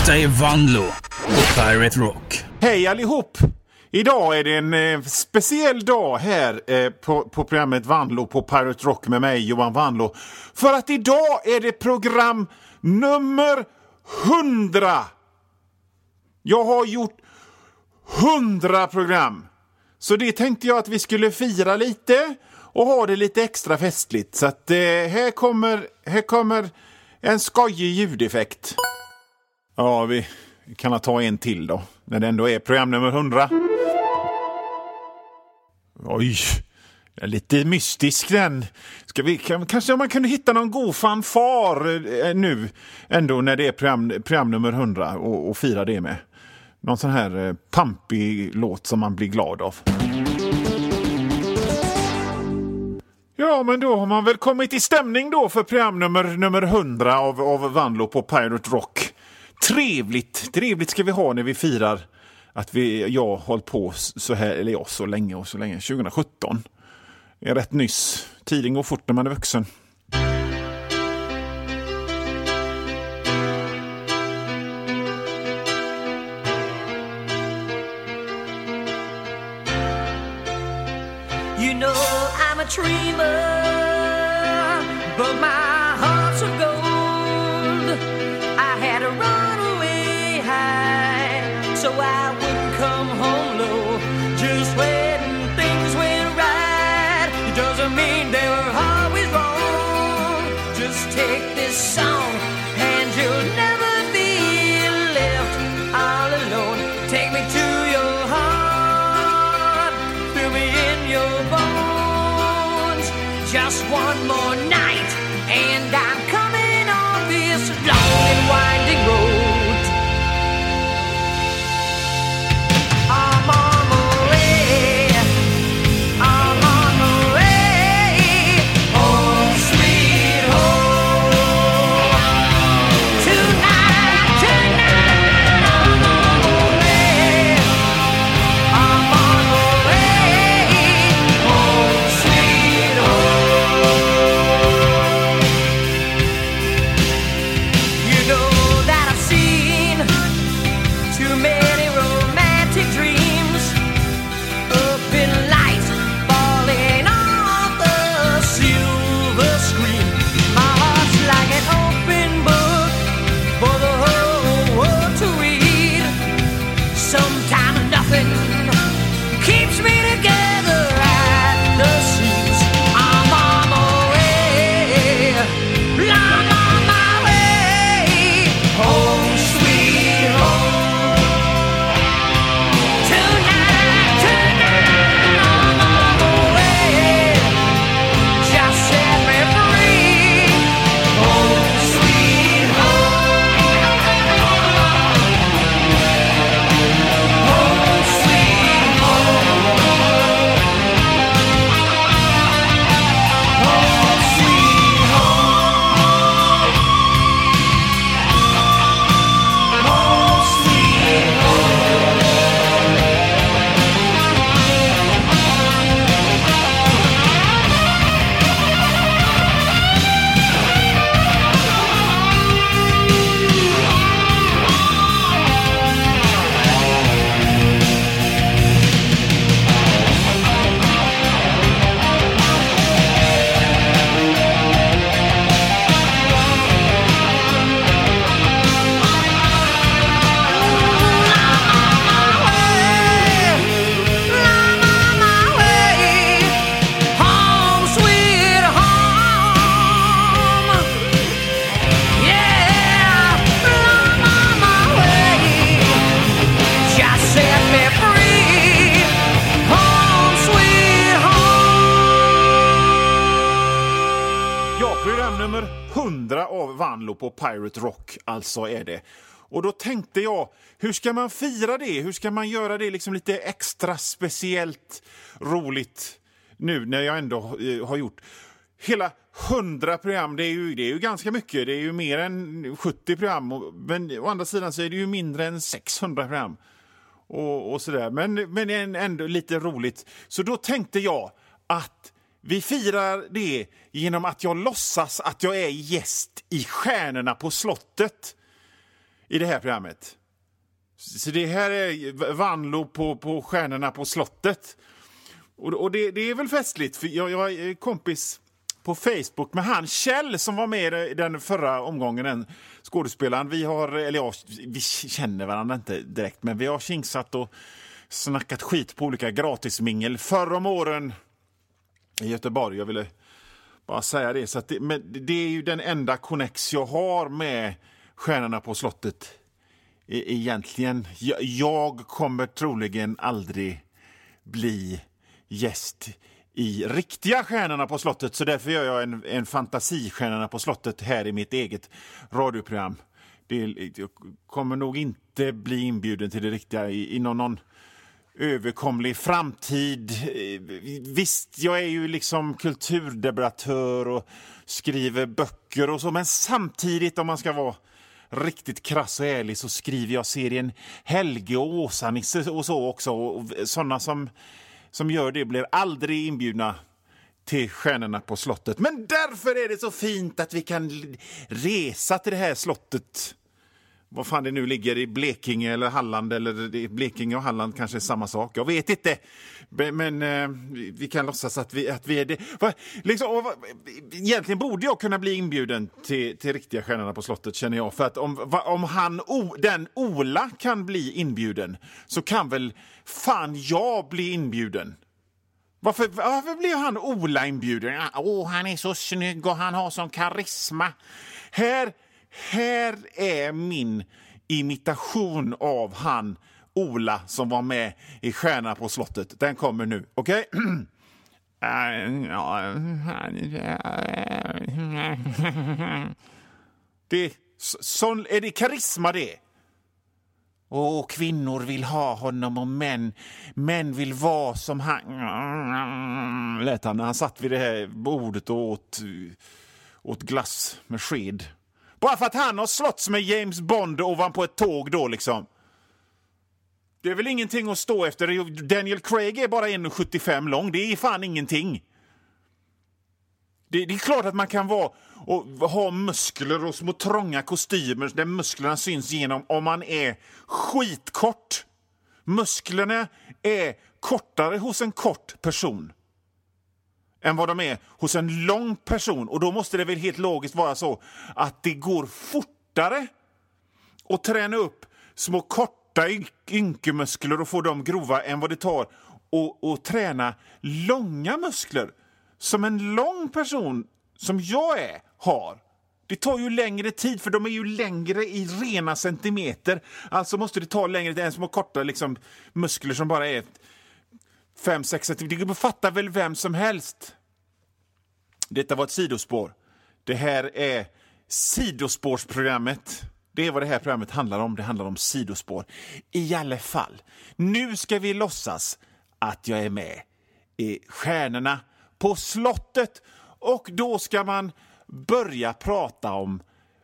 Detta är Vanlo på Pirate Rock. Hej allihop! Idag är det en speciell dag här på programmet Vanlo på Pirate Rock med mig, Johan Vanlo. För att idag är det program nummer 100. Jag har gjort 100 program. Så det tänkte jag att vi skulle fira lite och ha det lite extra festligt. Så att här kommer en skojig ljudeffekt. Ja, vi kan ta en till då. När det ändå är program nummer 100. Oj, det är lite mystisk den. Kanske man kunde hitta någon god fanfar nu ändå när det är program nummer 100 och fira det med. Någon sån här pampig låt som man blir glad av. Ja, men då har man väl kommit i stämning då för program nummer 100 av Vanlo på Pirate Rock. Trevligt ska vi ha när vi firar att jag har hållit på så här, eller jag så länge. 2017 är rätt nyss. Tiden går fort när man är vuxen. You know I'm a dreamer, but my heart's of gold. I had to run away high, so I wouldn't come home low. Just when things went right, it doesn't mean they were always wrong. Just take this song, and you'll never be left all alone. Take me to your heart, fill me in your bones. Just one more night, and I'm coming on this long and winding road. I'm on my way, I'm on my way, home sweet home. Tonight, I'm on my way, I'm on my way, home sweet home. You know that I've seen too many romantic dreams up in lights falling off the silver screen. My heart's like an open book for the whole world to read. Sometimes nothing keeps me together at the seams. I'm on my way, I'm on my way, home sweet home. Tonight, I'm on my way, just set me free, home sweet home. Home sweet home. Home sweet home. Home sweet home. I'm on my way, home sweet home. Yeah, I'm on my way, just set me free, home sweet home. Ja, program nummer 100 av Vanlo på Pirate Rock, alltså är det. Och då tänkte jag, hur ska man fira det? Hur ska man göra det liksom lite extra speciellt roligt nu när jag ändå har gjort hela 100 program? Det är ju ganska mycket, det är ju mer än 70 program. Men å andra sidan så är det ju mindre än 600 program. Och sådär, men ändå lite roligt. Så då tänkte jag att vi firar det genom att jag låtsas att jag är gäst i Stjärnorna på slottet. i det här programmet. Så det här är Vanlo på Stjärnorna på slottet. Och det är väl festligt, för jag är kompis på Facebook med han Kjell som var med i den förra omgången, den skådespelaren. Vi känner varandra inte direkt, men vi har kingsat och snackat skit på olika gratismingel förr om åren i Göteborg. Jag ville bara säga det. Så att det är ju den enda connex jag har med Stjärnorna på slottet egentligen. Jag kommer troligen aldrig bli gäst i riktiga Stjärnorna på slottet, så därför gör jag en fantasistjärnorna på slottet här i mitt eget radioprogram. Jag kommer nog inte bli inbjuden till det riktiga inom någon överkomlig framtid. Visst, jag är ju liksom kulturdebattör och skriver böcker och så, men samtidigt, om man ska vara riktigt krass och ärlig, så skriver jag serien Helge och Åsa-Nisse och så också, och sådana som gör det blir aldrig inbjudna till Stjärnorna på slottet. Men därför är det så fint att vi kan resa till det här slottet. Vad fan det nu ligger i Blekinge eller Halland, eller Blekinge och Halland kanske är samma sak. Jag vet inte. Men vi kan låtsas att vi är det. Egentligen borde jag kunna bli inbjuden till riktiga Stjärnorna på slottet, känner jag. För att om den Ola kan bli inbjuden, så kan väl fan jag bli inbjuden. Varför blir han Ola inbjuden? Han är så snygg och han har sån karisma. Här är min imitation av han Ola som var med i Stjärnorna på slottet. Den kommer nu, okej? Är det karisma det? Kvinnor vill ha honom och män vill vara som han. Lät han när han satt vid det här bordet och åt glass med sked. Bara för att han har slåtts med James Bond ovanpå ett tåg då liksom. Det är väl ingenting att stå efter. Daniel Craig är bara 1,75 lång. Det är fan ingenting. Det är klart att man kan ha muskler och små trånga kostymer där musklerna syns igenom om man är skitkort. Musklerna är kortare hos en kort person än vad de är hos en lång person. Och då måste det väl helt logiskt vara så att det går fortare att träna upp små korta ynkemuskler och få dem grova än vad det tar att träna långa muskler som en lång person som jag har. Det tar ju längre tid, för de är ju längre i rena centimeter. Alltså måste det ta längre tid än små korta liksom, muskler som bara är 5-6 centimeter. Det fattar väl vem som helst. Detta var ett sidospår. Det här är sidospårsprogrammet. Det är vad det här programmet handlar om. Det handlar om sidospår. I alla fall. Nu ska vi låtsas att jag är med i Stjärnorna på slottet. Och då ska man börja prata om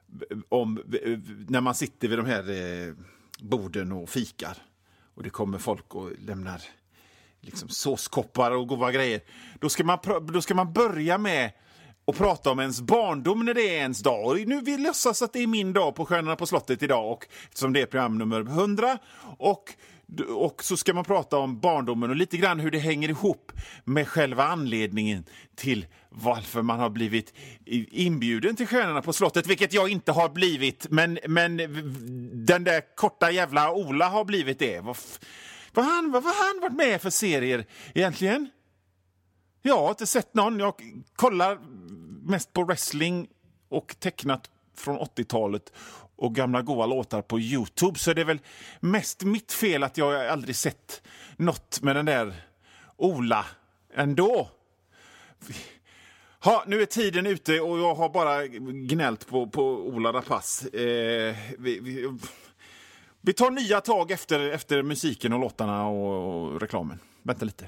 när man sitter vid de här borden och fikar. Och det kommer folk och lämnar liksom såskoppar och goda grejer. Då ska man börja med att prata om ens barndom när det är ens dag. Och nu vill jag låtsas att det är min dag på Stjärnorna på slottet idag, och eftersom det är program nummer 100, och så ska man prata om barndomen och lite grann hur det hänger ihop med själva anledningen till varför man har blivit inbjuden till Stjärnorna på slottet, vilket jag inte har blivit, men den där korta jävla Ola har blivit det. Vad har han varit med för serier egentligen? Jag har inte sett någon. Jag kollar mest på wrestling och tecknat från 80-talet och gamla goa låtar på YouTube. Så det är väl mest mitt fel att jag aldrig sett något med den där Ola ändå. Nu är tiden ute och jag har bara gnällt på Ola Rapace. Vi tar nya tag efter musiken och låtarna och reklamen. Vänta lite.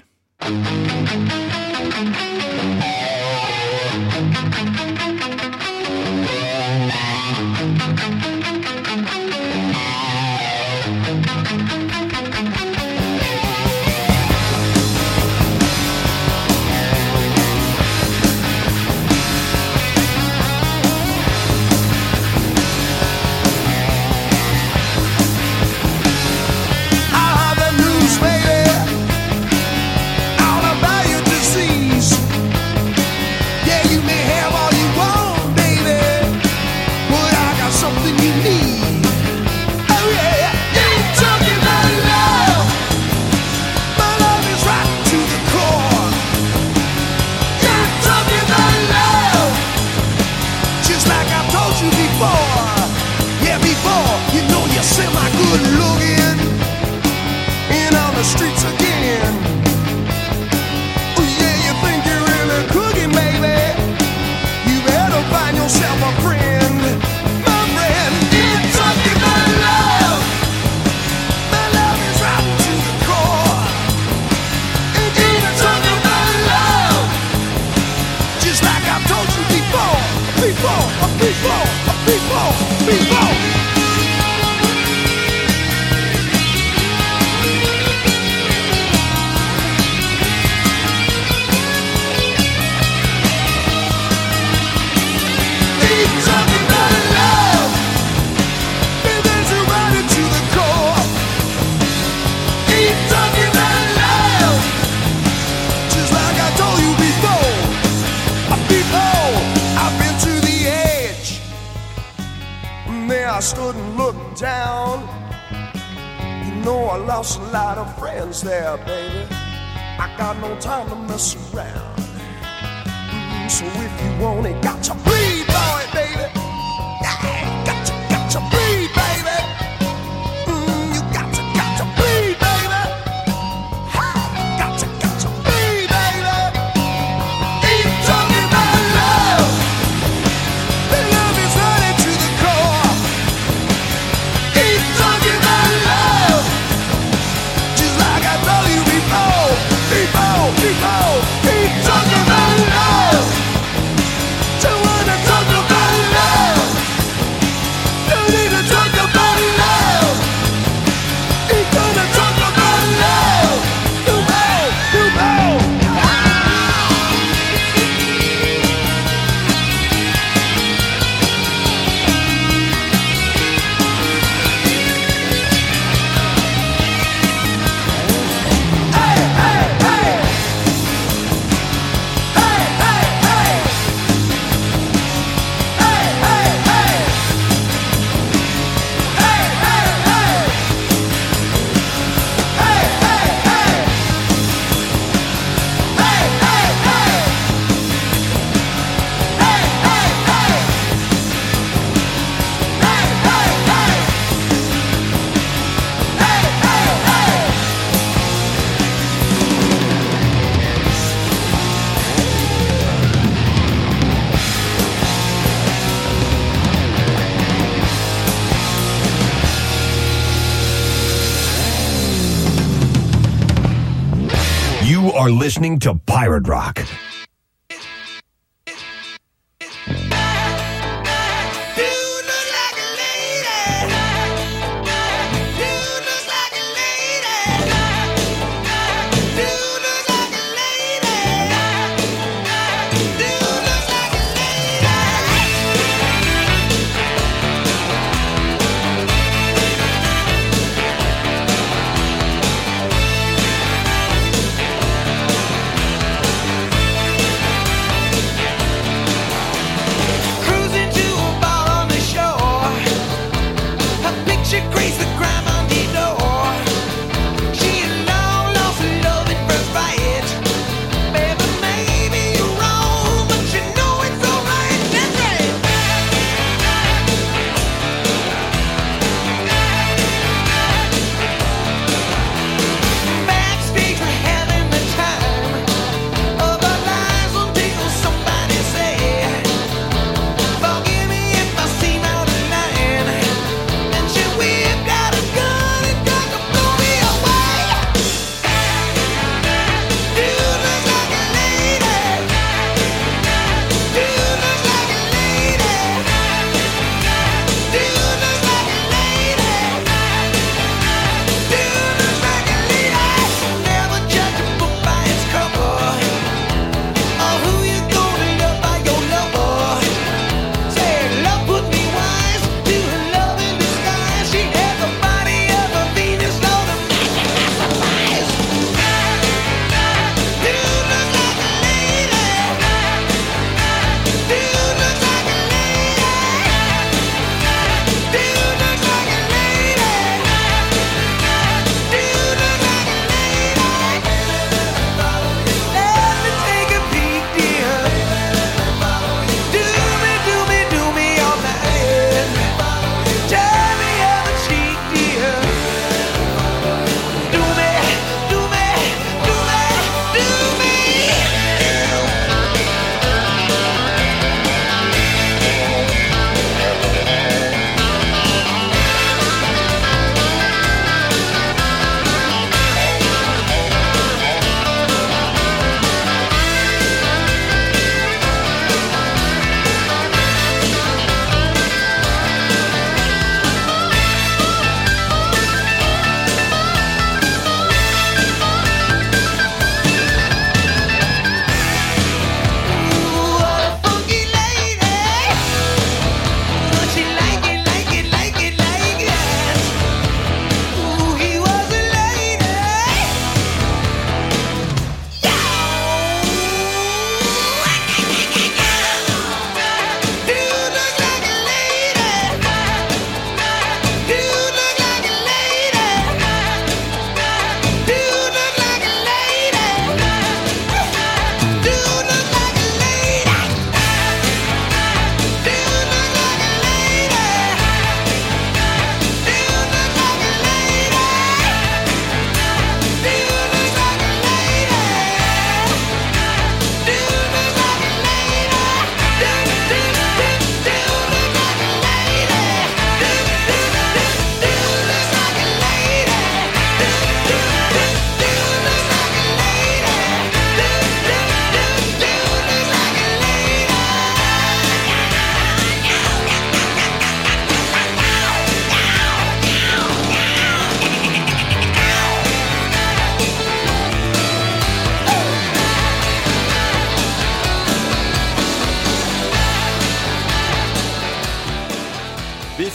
I stood and looked down. You know I lost a lot of friends there, baby. I got no time to mess around. So if you want it, got to bleed, boy, baby. Yeah, got to bleed, baby. You got to bleed, baby. Got to bleed, baby. Keep talking about love. The love is running to the core. Keep talking about love. Just like I told you before. Keep talking about love. Don't wanna talk about love. Don't need to talk about love. Ain't gonna talk about love. You know. You are listening to Pirate Rock.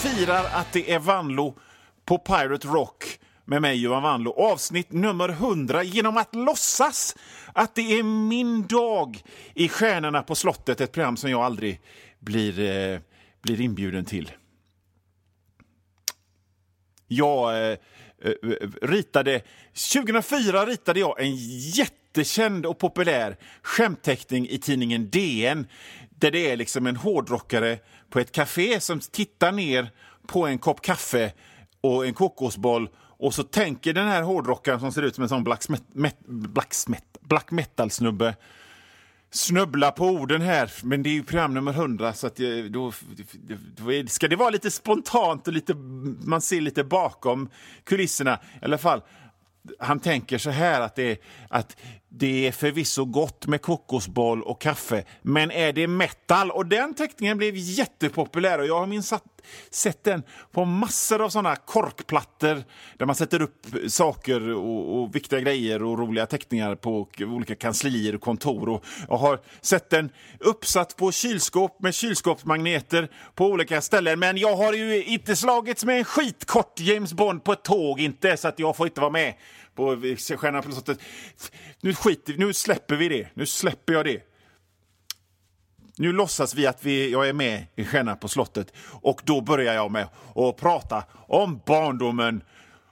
firar att det är Vanlo på Pirate Rock med mig, Johan Vanlo. Avsnitt nummer 100 genom att låtsas att det är min dag i Stjärnorna på slottet. Ett program som jag aldrig blir inbjuden till. Jag 2004 ritade jag en jättekänd och populär skämtteckning i tidningen DN, där det är liksom en hårdrockare på ett café som tittar ner på en kopp kaffe och en kokosboll, och så tänker den här hårdrockaren som ser ut som en sån black metal snubbe snubbla på orden här, men det är ju program nummer 100, så att då ska det vara lite spontant och lite, man ser lite bakom kulisserna i alla fall. Han tänker så här att det är förvisso gott med kokosboll och kaffe, men är det metal? Och den teckningen blev jättepopulär, och jag har sett den på massor av sådana korkplattor där man sätter upp saker och viktiga grejer och roliga teckningar på olika kanslier och kontor. Och jag har sett den uppsatt på kylskåp med kylskåpsmagneter på olika ställen, men jag har ju inte slagits med en skitkort James Bond på ett tåg, inte, så att jag får inte vara med på Stjärnorna på slottet. Nu släpper vi det. Nu släpper jag det. Nu låtsas vi att jag är med i Stjärnorna på slottet, och då börjar jag med att prata om barndomen.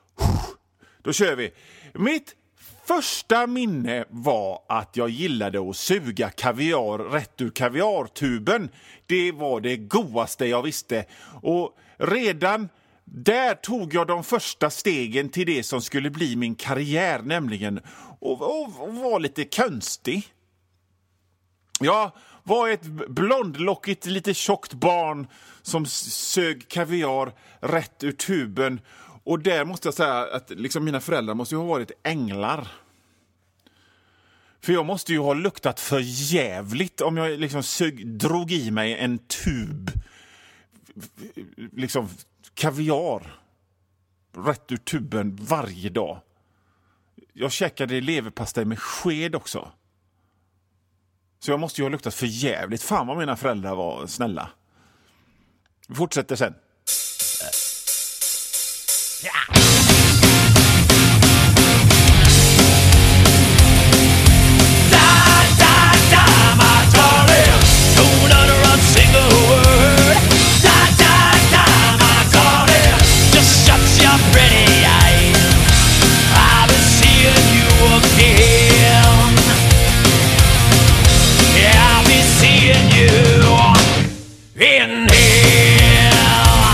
Då kör vi. Mitt första minne var att jag gillade att suga kaviar rätt ur kaviartuben. Det var det godaste jag visste, och redan där tog jag de första stegen till det som skulle bli min karriär, nämligen och var lite konstig. Jag var ett blondlockigt, lite tjockt barn som sög kaviar rätt ur tuben, och där måste jag säga att liksom mina föräldrar måste ju ha varit änglar. För jag måste ju ha luktat för jävligt om jag liksom drog i mig en tub liksom kaviar rätt ur tuben varje dag. Jag käkade leverpastej med sked också. Så jag måste ju ha luktat för jävligt. Fan vad mina föräldrar var snälla. Vi fortsätter sen. In here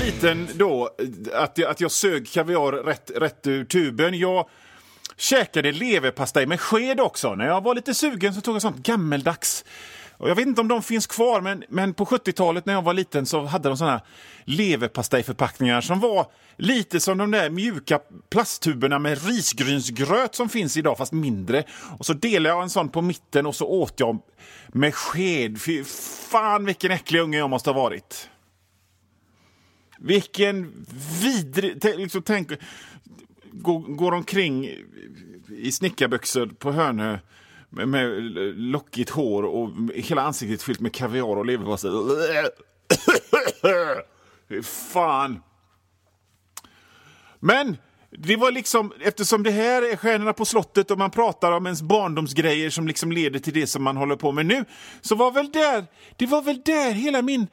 liten då, att jag sög kaviar rätt ur tuben. Jag käkade leverpastej med sked också. När jag var lite sugen så tog jag sånt gammeldags. Och jag vet inte om de finns kvar, men på 70-talet när jag var liten så hade de såna leverpastejförpackningar som var lite som de där mjuka plasttuberna med risgrynsgröt som finns idag, fast mindre. Och så delade jag en sån på mitten och så åt jag med sked. Fy fan, vilken äcklig unge jag måste ha varit. Vilken vidrig... Liksom, tänk, går omkring i snickarbyxor på Hönö med lockigt hår och hela ansiktet fyllt med kaviar och leverpastej. Fan. Men det var liksom, eftersom det här är Stjärnorna på slottet och man pratar om ens barndomsgrejer som liksom leder till det som man håller på med nu, så var väl där hela min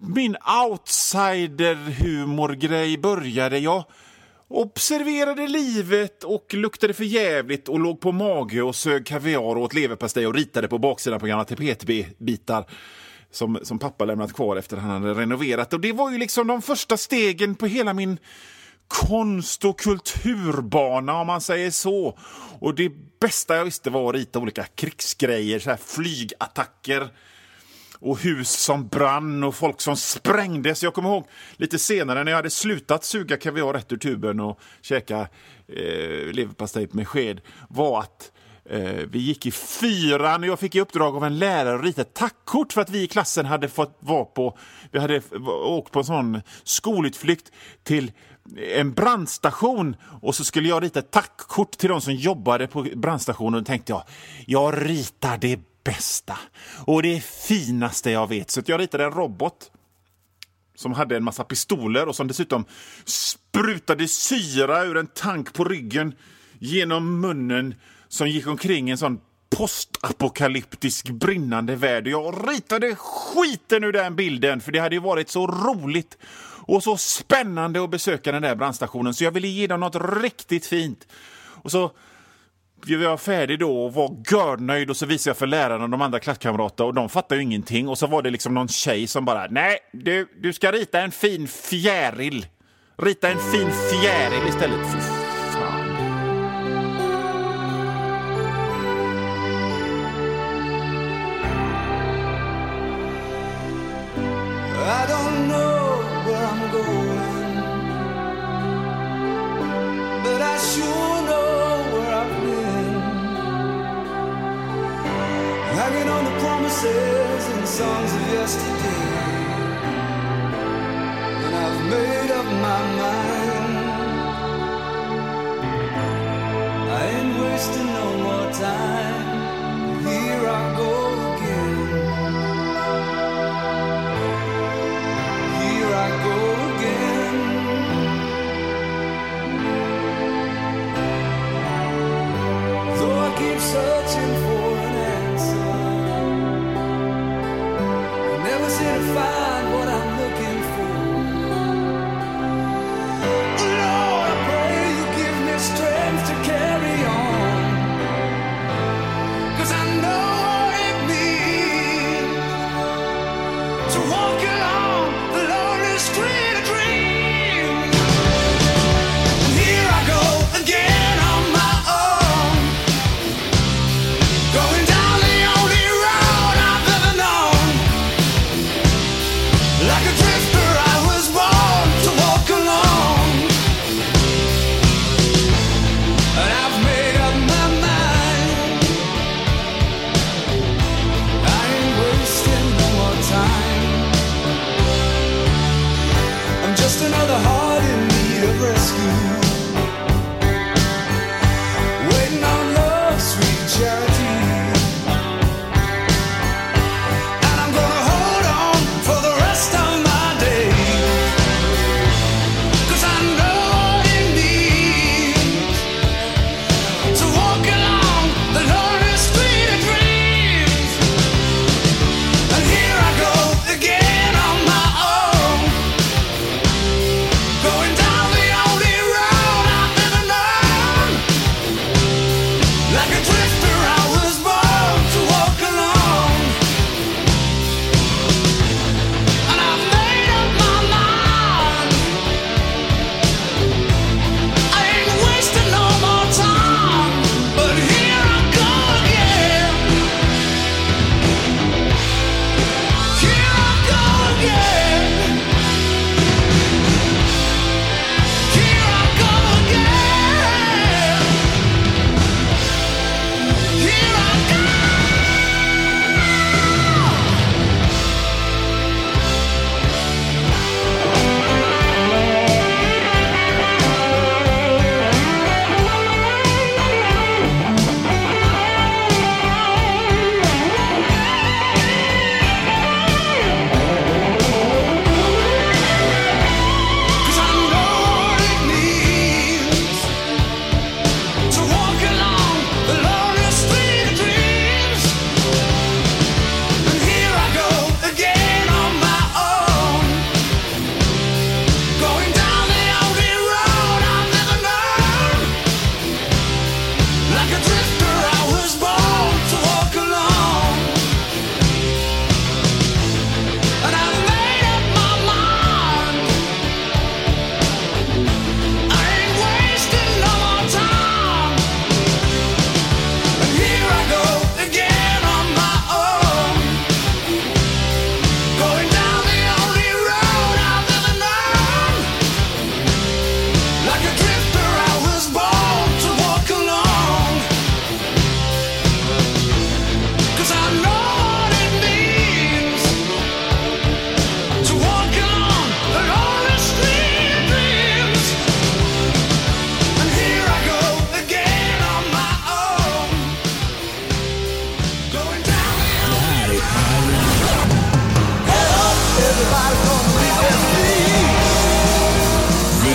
outsider-humorgrej började. Jag observerade livet och luktade för jävligt och låg på mage och sög kaviar och åt leverpastej och ritade på baksidan på gamla tapetbitar som pappa lämnat kvar efter att han hade renoverat. Och det var ju liksom de första stegen på hela min konst- och kulturbana, om man säger så. Och det bästa jag visste var att rita olika krigsgrejer, så här flygattacker och hus som brann och folk som sprängdes. Jag kommer ihåg lite senare när jag hade slutat suga kaviar rätt ur tuben och käka leverpastej med sked, var att vi gick i 4:an och jag fick i uppdrag av en lärare att rita ett tackkort för att vi i klassen hade fått vi hade åkt på en sån skolutflykt till en brandstation och så skulle jag rita ett tackkort till de som jobbade på brandstationen och tänkte jag ritar det bästa och det finaste jag vet. Så jag ritade en robot som hade en massa pistoler och som dessutom sprutade syra ur en tank på ryggen genom munnen, som gick omkring en sån postapokalyptisk brinnande värld. Jag ritade skiten ur den bilden, för det hade ju varit så roligt och så spännande att besöka den där brandstationen, så jag ville ge dem något riktigt fint. Och så blev jag färdig då och var gördnöjd, och så visade jag för lärarna och de andra klasskamraterna och de fattade ju ingenting. Och så var det liksom någon tjej som bara, nej, du ska rita en fin fjäril. Rita en fin fjäril istället. Fy fan. I don't know where I'm going, but I sure know where I've been. Hanging on the promises and songs of yesterday, and I've made up my mind. I ain't wasting no more time. Here I go again. I go again. Though I keep searching for an answer, I never seem to find what I'm looking for. Lord, I pray you give me strength to carry on, 'cause I know what it means to walk along the lonely street of dreams. Here I go again on my own.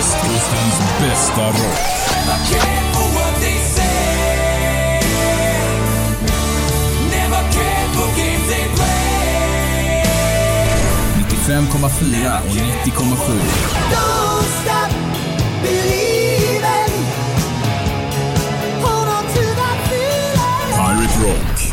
Västkustens bästa rock. 95,4 och 90,7. Pirate Rock.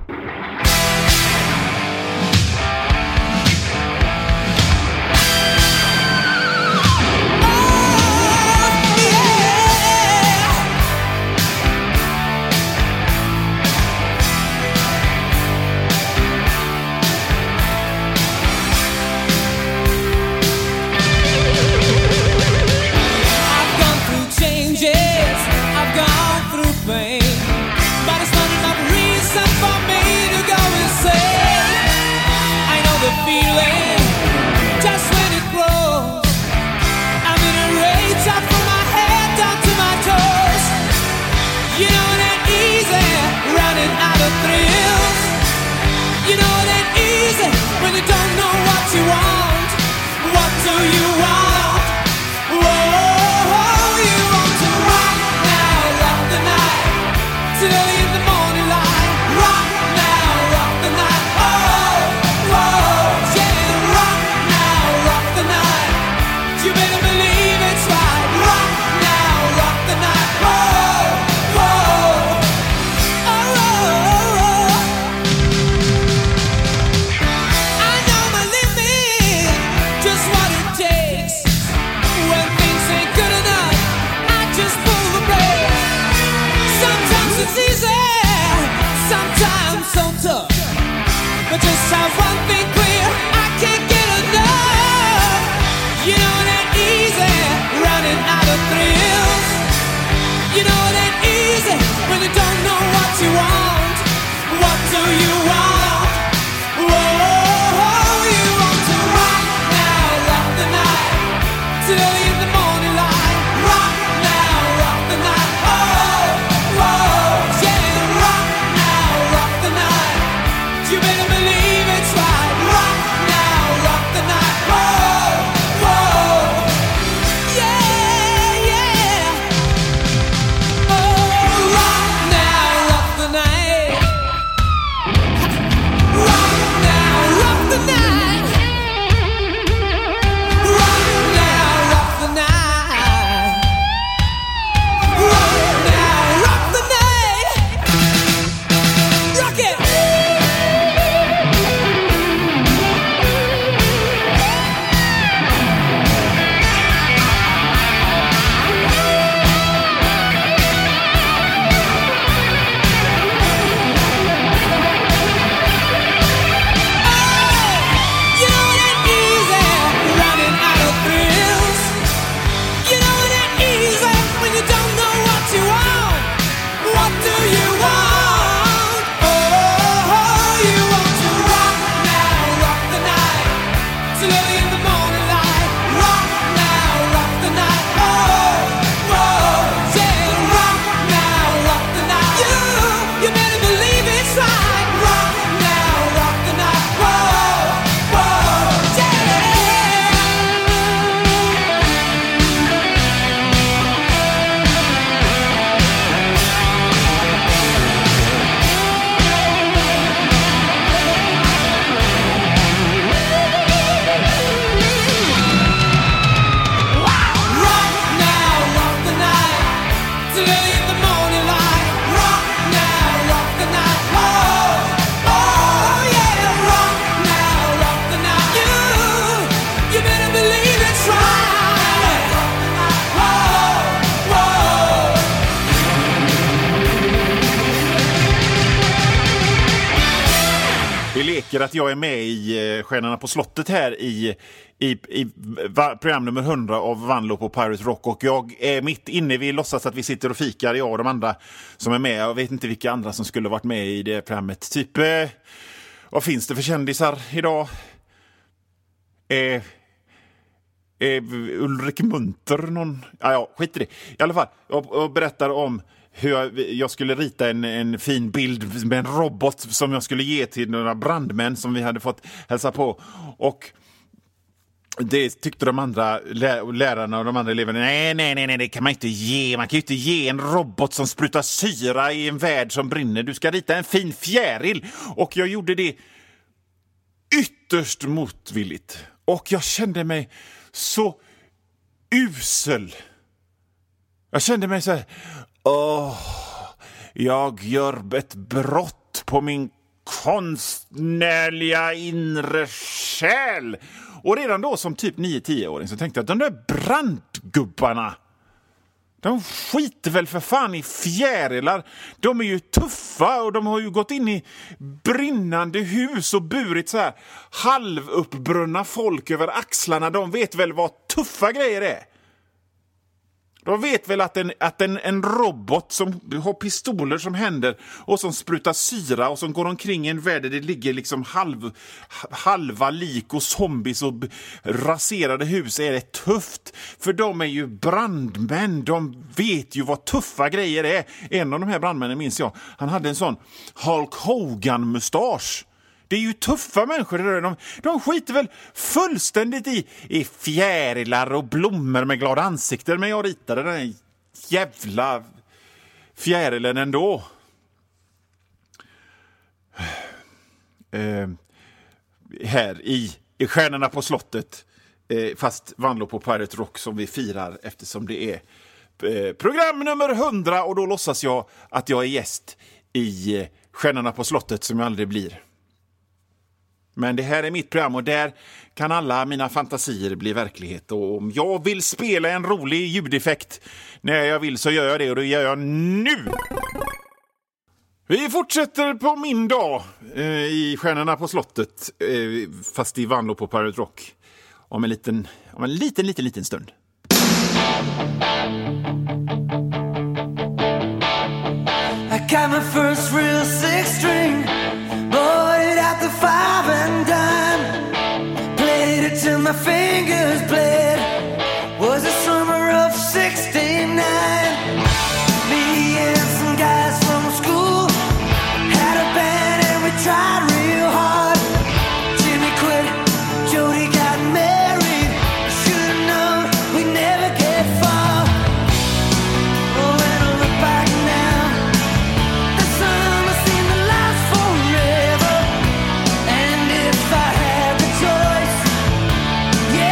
Att jag är med i Stjärnorna på slottet här i program nummer 100 av Vanlo på Pirate Rock, och jag är mitt inne, vi låtsas att vi sitter och fikar, jag och de andra som är med. Jag vet inte vilka andra som skulle varit med i det programmet. Typ, vad finns det för kändisar idag? Ulrik Munter, någon... Ja, skit i det. I alla fall, jag berättar om hur jag skulle rita en fin bild med en robot som jag skulle ge till några brandmän som vi hade fått hälsa på. Och det tyckte de andra lärarna och de andra eleverna. Nej, det kan man inte ge. Man kan ju inte ge en robot som sprutar syra i en värld som brinner. Du ska rita en fin fjäril. Och jag gjorde det ytterst motvilligt. Och jag kände mig så usel. Jag kände mig så här... jag gör ett brott på min konstnärliga inre själ. Och redan då som typ 9-10-åring så tänkte jag att de där brandgubbarna, de skiter väl för fan i fjärilar. De är ju tuffa och de har ju gått in i brinnande hus och burit så här halvuppbrunna folk över axlarna. De vet väl vad tuffa grejer är. De vet väl att en robot som har pistoler som händer och som sprutar syra och som går omkring i en värld där det ligger liksom halva lik och zombies och raserade hus är det tufft. För de är ju brandmän, de vet ju vad tuffa grejer är. En av de här brandmännen minns jag, han hade en sån Hulk Hogan-mustasch. Det är ju tuffa människor. De skiter väl fullständigt i fjärilar och blommor med glada ansikter. Men jag ritade den här jävla fjärilen ändå. Här i Stjärnorna på slottet. Fast Vanlo på Pirate Rock som vi firar eftersom det är program nummer 100. Och då låtsas jag att jag är gäst i Stjärnorna på slottet som jag aldrig blir. Men det här är mitt program och där kan alla mina fantasier bli verklighet. Och om jag vill spela en rolig ljudeffekt när jag vill så gör jag det och det gör jag nu. Vi fortsätter på min dag i Stjärnorna på slottet fast i Vanlo på Pirate Rock om en liten stund. I got my first real six string, bought it at the 5 and dime, played it till my fingers bled, was the summer of 69, me and some guys from school, had a band and we tried real hard, Jimmy quit, Jody got married, should've known we'd never get far, oh when I look back now, the summer seemed to last forever, and if I had the choice, yeah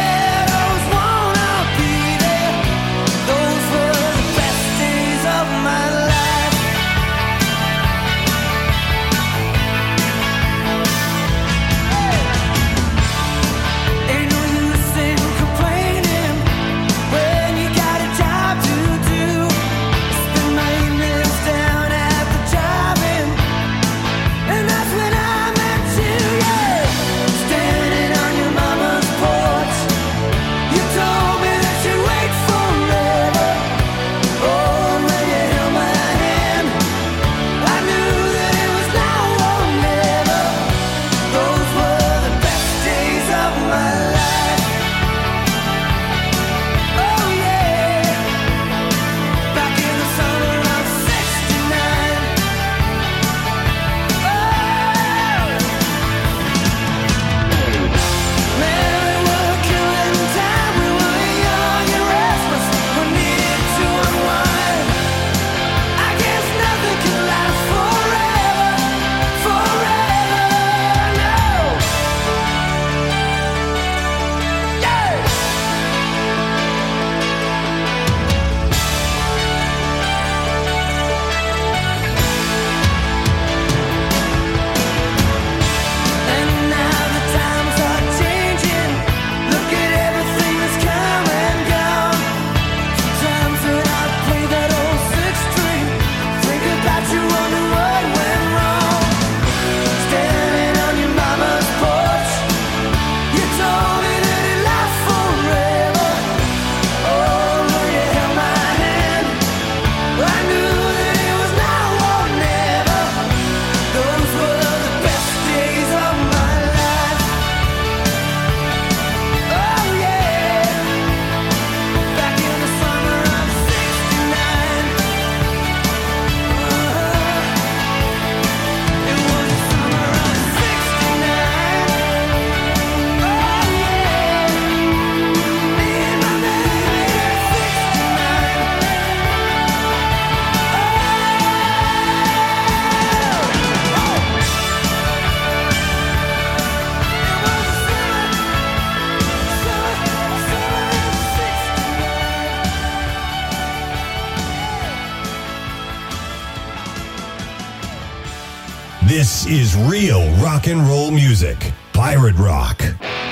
This is real rock and roll music. Pirate Rock.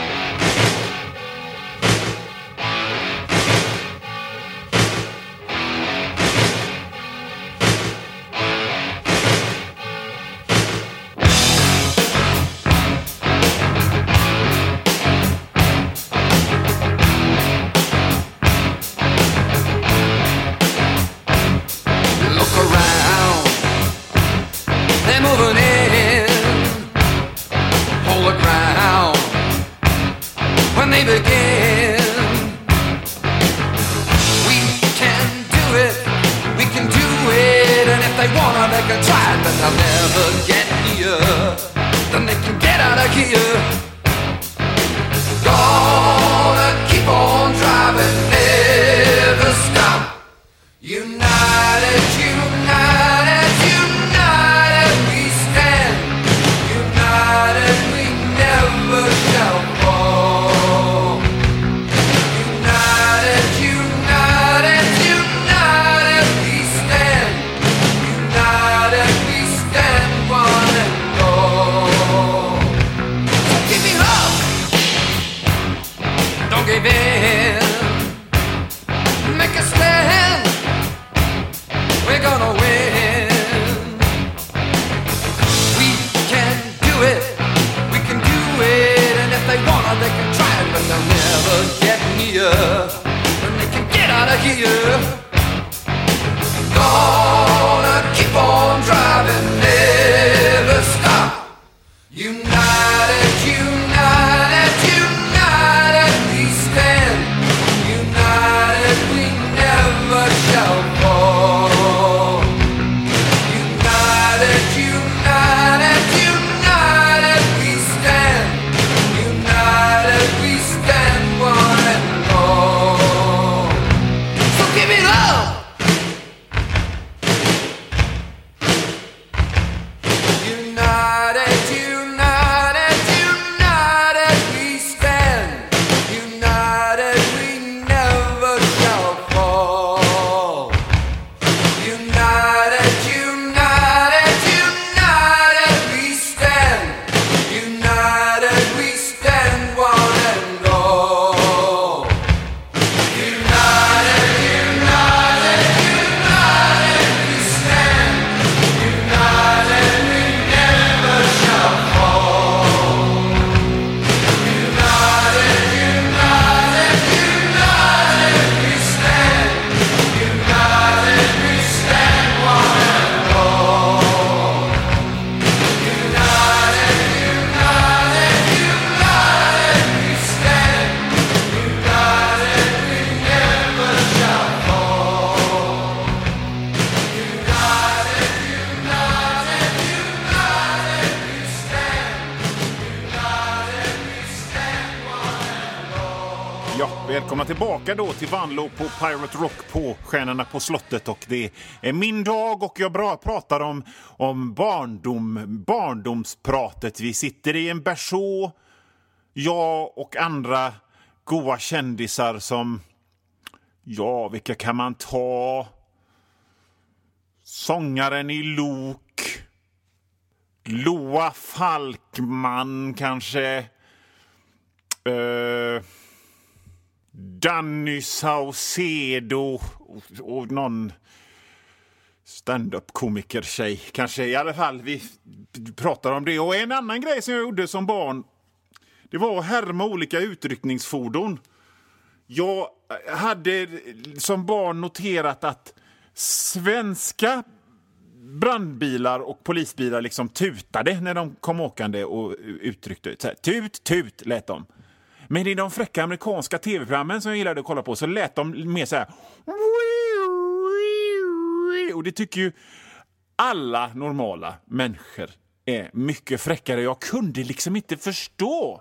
Välkomna tillbaka då till Vanlo på Pirate Rock på Stjärnorna på slottet, och det är min dag och jag pratar om barndomspratet. Vi sitter i en berså, jag och andra goa kändisar som, ja, vilka kan man ta? Sångaren i Lok, Loa Falkman kanske, Danny Saucedo och någon stand-up-komiker-tjej kanske. I alla fall, vi pratar om det. Och en annan grej som jag gjorde som barn, det var att härma olika utryckningsfordon. Jag hade som barn noterat att svenska brandbilar och polisbilar liksom tutade när de kom åkande och uttryckte. Så här, tut, tut lät de. Men i de fräcka amerikanska tv-programmen som jag gillade att kolla på så lät de mer så här. Och det tycker ju alla normala människor är mycket fräckare. Jag kunde liksom inte förstå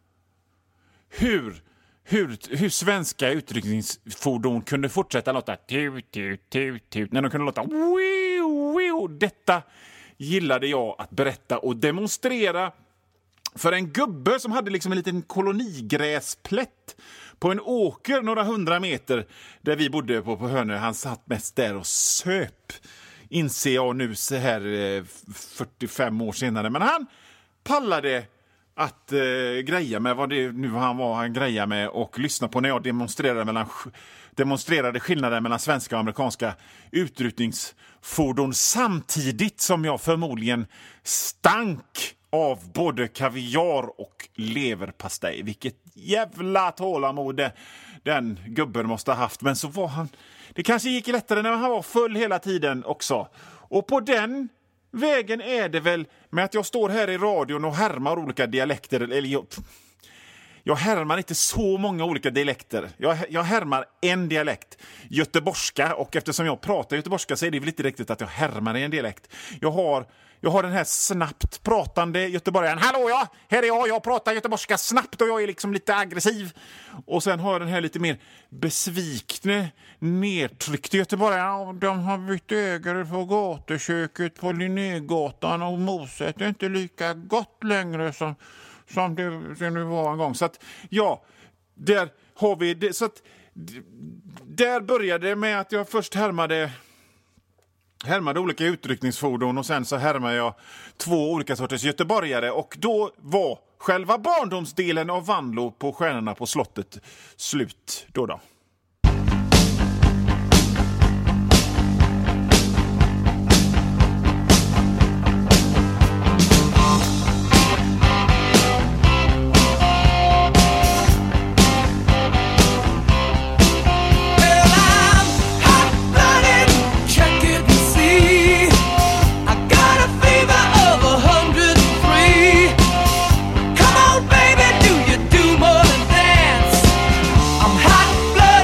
hur svenska utryckningsfordon kunde fortsätta låta tut, tut, tut, tut, när de kunde låta detta gillade jag att berätta och demonstrera för en gubbe som hade liksom en liten kolonigräsplätt på en åker några 100 meter där vi bodde på Hönö. Han satt mest där och söp inser jag nu så här 45 år senare. Men han pallade att greja med vad det nu han greja med och lyssna på när jag demonstrerade skillnaden mellan svenska och amerikanska utryckningsfordon samtidigt som jag förmodligen stank av både kaviar och leverpastej. Vilket jävla tålamod den gubben måste ha haft. Men så var han... Det kanske gick lättare när han var full hela tiden också. Och på den vägen är det väl med att jag står här i radion och härmar olika dialekter. Eller jag härmar inte så många olika dialekter. Jag härmar en dialekt, göteborgska. Och eftersom jag pratar göteborgska så är det väl inte riktigt att jag härmar en dialekt. Jag har den här snabbt pratande göteborgaren. Hallå ja, här är jag pratar göteborgska snabbt och jag är liksom lite aggressiv. Och sen har jag den här lite mer besvikne, nedtryckte göteborgaren. De har bytt ägare på gatuköket på Linnégatan och moset är inte lika gott längre som det nu var en gång. Så att ja, där har vi det. Så att där började det med att jag först härmade olika utryckningsfordon och sen så härmade jag 2 olika sorters göteborgare och då var själva barndomsdelen av Vanlo på Stjärnorna på slottet slut då. Blood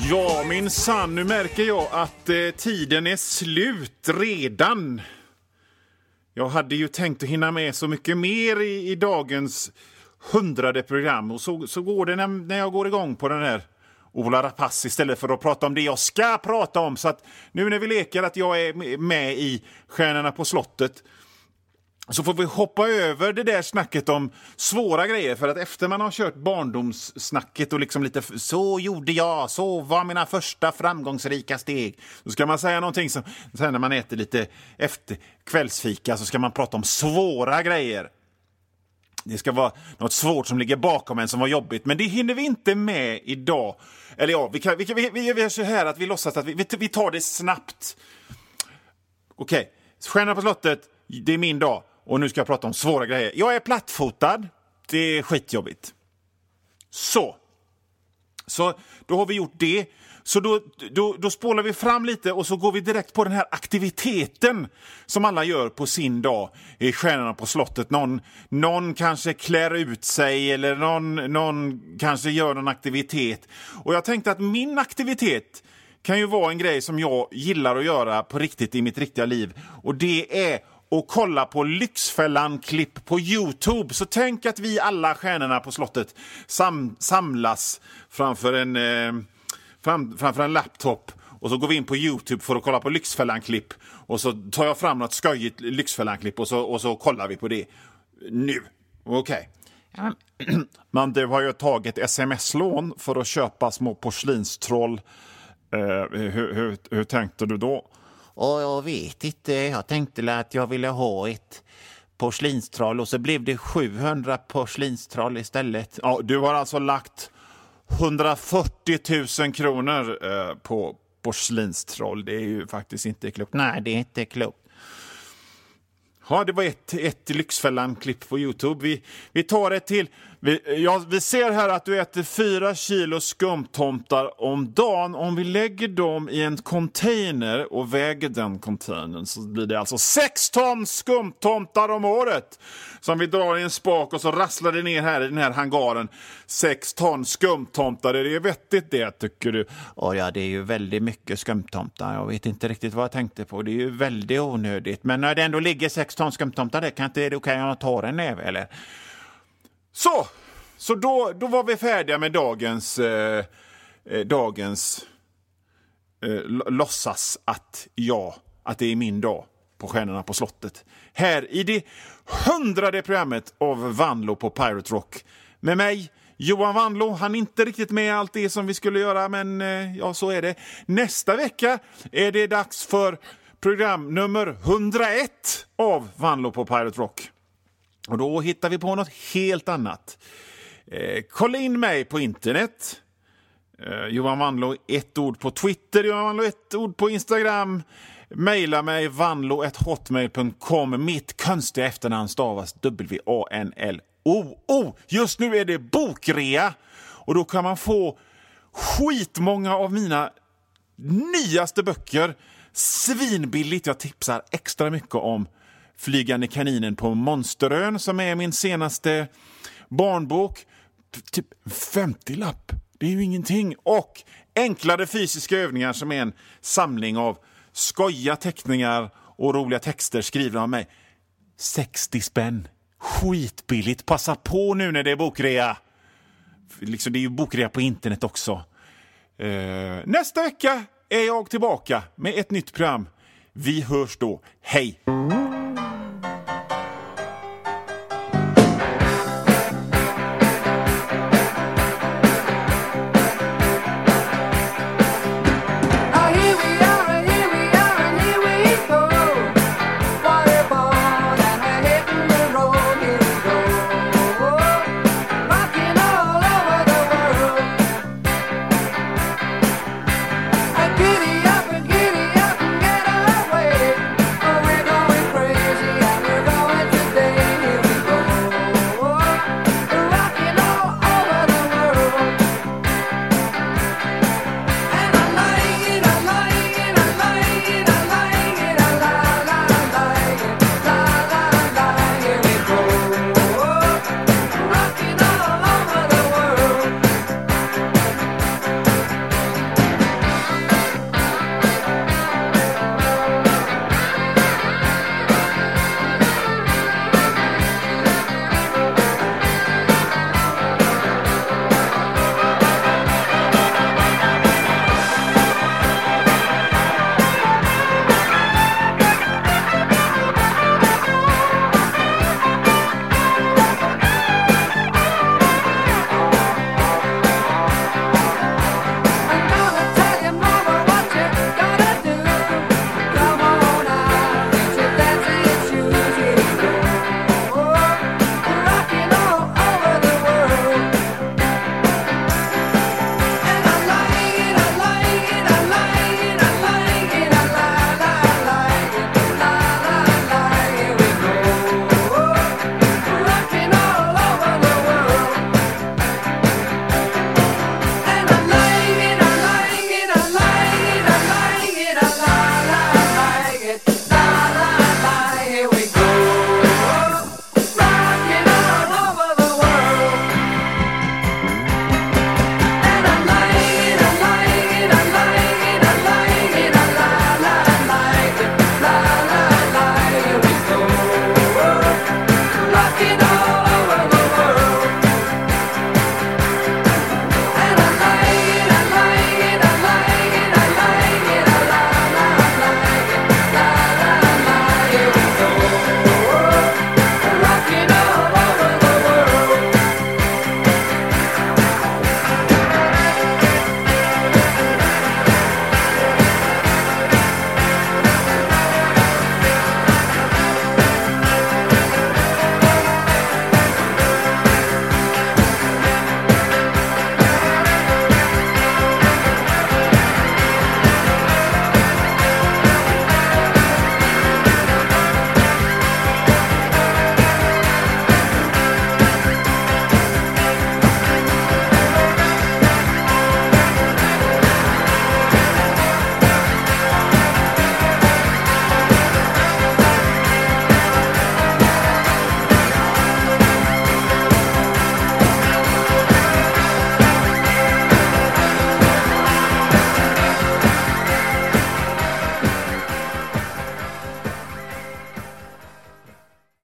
Ja, minsann, nu märker jag att tiden är slut redan. Jag hade ju tänkt att hinna med så mycket mer i dagens 100:e program. Och så går det när jag går igång på den här Ola Rapace istället för att prata om det jag ska prata om. Så att nu när vi leker att jag är med i Stjärnorna på slottet, så får vi hoppa över det där snacket om svåra grejer. För att efter man har kört barndomssnacket och liksom lite så gjorde jag, så var mina första framgångsrika steg, så ska man säga någonting som sen när man äter lite efter kvällsfika, så ska man prata om svåra grejer. Det ska vara något svårt som ligger bakom en som var jobbigt. Men det hinner vi inte med idag. Eller ja, vi gör så här att vi låtsas att vi tar det snabbt. Okej, Stjärnorna på slottet, det är min dag. Och nu ska jag prata om svåra grejer. Jag är plattfotad. Det är skitjobbigt. Så då har vi gjort det. Så då spolar vi fram lite och så går vi direkt på den här aktiviteten som alla gör på sin dag i Stjärnorna på slottet. Någon kanske klär ut sig eller någon kanske gör någon aktivitet. Och jag tänkte att min aktivitet kan ju vara en grej som jag gillar att göra på riktigt i mitt riktiga liv. Och det är att kolla på Lyxfällan-klipp på YouTube. Så tänk att vi alla Stjärnorna på slottet samlas framför en laptop. Och så går vi in på YouTube för att kolla på Lyxfällan-klipp. Och så tar jag fram något skojigt Lyxfällan-klipp och så kollar vi på det nu. Okej. Men du har ju tagit sms-lån för att köpa små porslinstroll. Hur tänkte du då? Och jag vet inte, jag tänkte att jag ville ha ett porslinstroll och så blev det 700 porslinstroll istället. Ja, du har alltså lagt 140 000 kronor på porslinstroll. Det är ju faktiskt inte klokt. Nej, det är inte klokt. Ja, det var ett Lyxfällan-klipp på YouTube. Vi tar ett till. Vi ser här att du äter 4 kilo skumtomtar om dagen. Om vi lägger dem i en container och väger den containern, så blir det alltså 6 ton skumtomtar om året. Som vi drar i en spak och så rasslar det ner här i den här hangaren. 6 ton skumtomtar, det är vettigt det, tycker du? Ja, det är ju väldigt mycket skumtomtar. Jag vet inte riktigt vad jag tänkte på. Det är ju väldigt onödigt. Men när det ändå ligger 6 ton skumtomtar, då kan jag ta den näve, eller? Så då var vi färdiga med dagens låtsas att det är min dag på Stjärnorna på slottet. Här i det 100:e programmet av Vanlo på Pirate Rock. Med mig, Johan Vanlo. Han är inte riktigt med allt det som vi skulle göra, men ja, så är det. Nästa vecka är det dags för program nummer 101 av Vanlo på Pirate Rock. Och då hittar vi på något helt annat. Kolla in mig på internet. Johan Vanlo, ett ord på Twitter. Johan Vanlo, ett ord på Instagram. Maila mig vanlo@hotmail.com. Mitt konstiga efternamn stavas WANLO. Just nu är det bokrea. Och då kan man få skitmånga av mina nyaste böcker svinbilligt. Jag tipsar extra mycket om Flygande kaninen på Monsterön, som är min senaste barnbok. Typ 50-lapp. Det är ju ingenting. Och enklare fysiska övningar, som är en samling av skoja teckningar och roliga texter skrivna av mig. 60 spänn. Skitbilligt. Passa på nu när det är bokrea. Liksom, det är ju bokrea på internet också. Nästa vecka är jag tillbaka med ett nytt program. Vi hörs då. Hej!